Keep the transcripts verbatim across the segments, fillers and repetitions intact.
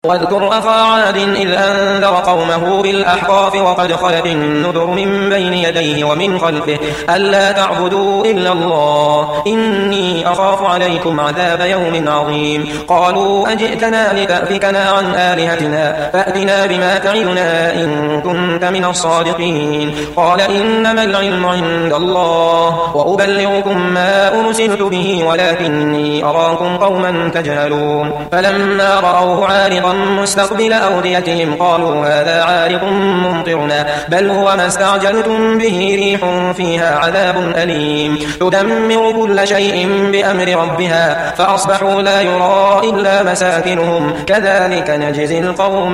واذكر أخا عاد إذ أنذر قومه بالأحقاف وقد خلت النذر من بين يديه ومن خلفه ألا تعبدوا إلا الله إني أخاف عليكم عذاب يوم عظيم. قالوا أجئتنا لتأفكنا عن آلهتنا فأتنا بما تعدنا إن كنت من الصادقين. قال إنما العلم عند الله وأبلغكم ما أرسلت به ولكني أراكم قوما تجهلون. فلما رأوه عارضا مستقبل أوديتهم قالوا هذا عارض ممطرنا بل هو ما استعجلتم به ريح فيها عذاب أليم تدمر كل شيء بأمر ربها فأصبحوا لا يرى إلا مساكنهم كذلك نجزي القوم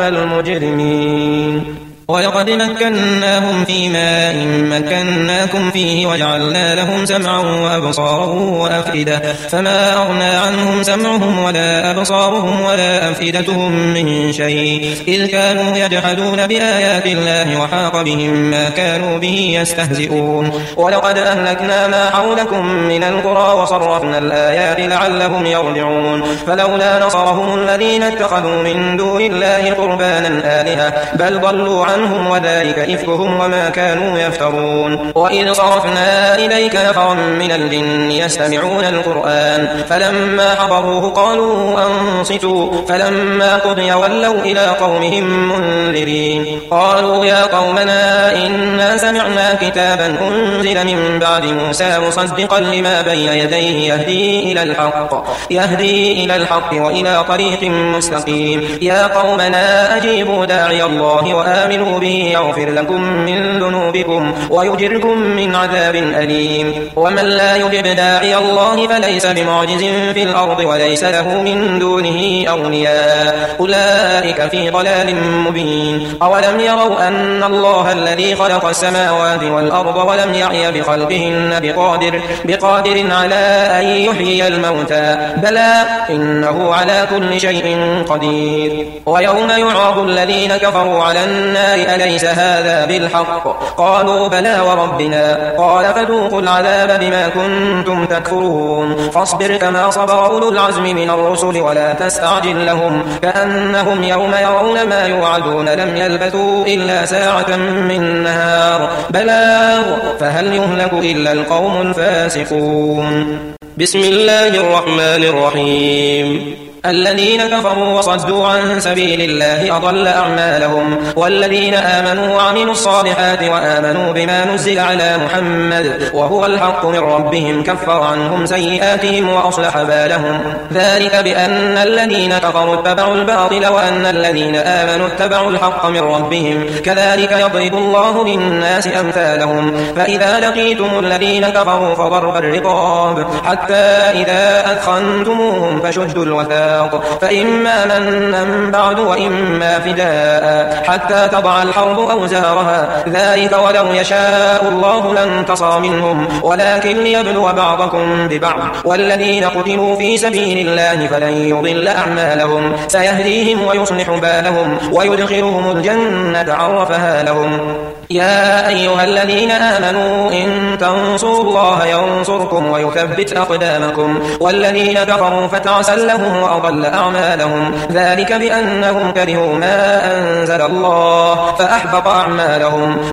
المجرمين. ولقد مكناهم في ماء مكناكم فيه وجعلنا لهم سمعا وأبصارا وأفئدة فما أغنى عنهم سمعهم ولا أبصارهم ولا أفئدتهم من شيء إذ كانوا يجحدون بآيات الله وحاق بهم ما كانوا به يستهزئون. ولقد أهلكنا ما حولكم من القرى وصرفنا الآيات لعلهم يرجعون. فلولا نصرهم الذين اتخذوا من دون الله قربانا آلهة بل ضلوا عنهم وذلك إفكهم وما كانوا يفترون. وإذ صرفنا إليك نفرا من الجن يستمعون القرآن فلما حضروه قالوا أنصتوا فلما قضي ولوا إلى قومهم منذرين. قالوا يا قومنا إنا سمعنا كتابا أنزل من بعد موسى مصدقا لما بين يديه يهدي إلى الحق يهدي إلى الحق وإلى طريق مستقيم. يا قومنا أجيبوا داعي الله وآمنوا به يغفر لكم من ذنوبكم ويجركم من عذاب أليم. ومن لا يجب داعي الله فليس بمعجز في الأرض وليس له من دونه أولياء أولئك في ضلال مبين. أولم يروا أن الله الذي خلق السماوات والأرض ولم يعي بخلقهن بقادر, بقادر على أن يحيي الموتى بلى إنه على كل شيء قدير. ويوم يعرض الذين كفروا على النار أليس هذا بالحق قالوا بلى وربنا قال فذوقوا العذاب بما كنتم تكفرون. فاصبر كما صبر أولو العزم من الرسل ولا تستعجل لهم كأنهم يوم يرون ما يوعدون لم يلبثوا إلا ساعة من نهار بلاغ فهل يهلك إلا القوم الفاسقون. بسم الله الرحمن الرحيم. الذين كفروا وصدوا عن سبيل الله أضل أعمالهم والذين آمنوا وعملوا الصالحات وآمنوا بما نزل على محمد وهو الحق من ربهم كفر عنهم سيئاتهم وأصلح بالهم ذلك بأن الذين كفروا اتبعوا الباطل وأن الذين آمنوا اتبعوا الحق من ربهم كذلك يضرب الله للناس أمثالهم. فإذا لقيتم الذين كفروا فضرب الرقاب حتى إذا أثخنتموهم فشدوا الوثاق فإما منا بعد وإما فداء حتى تضع الحرب أوزارها ذلك ولو يشاء الله لانتصر منهم ولكن ليبلو بعضكم ببعض والذين قتلوا في سبيل الله فلن يضل أعمالهم سيهديهم ويصلح بالهم ويدخلهم الجنة عرفها لهم. يا أيها الذين آمنوا إن تنصروا الله ينصركم ويثبت أقدامكم والذين كفروا فتعسا لهم وأضل أعمالهم ذلك بأنهم كرهوا ما أنزل الله فأحبط أعمالهم.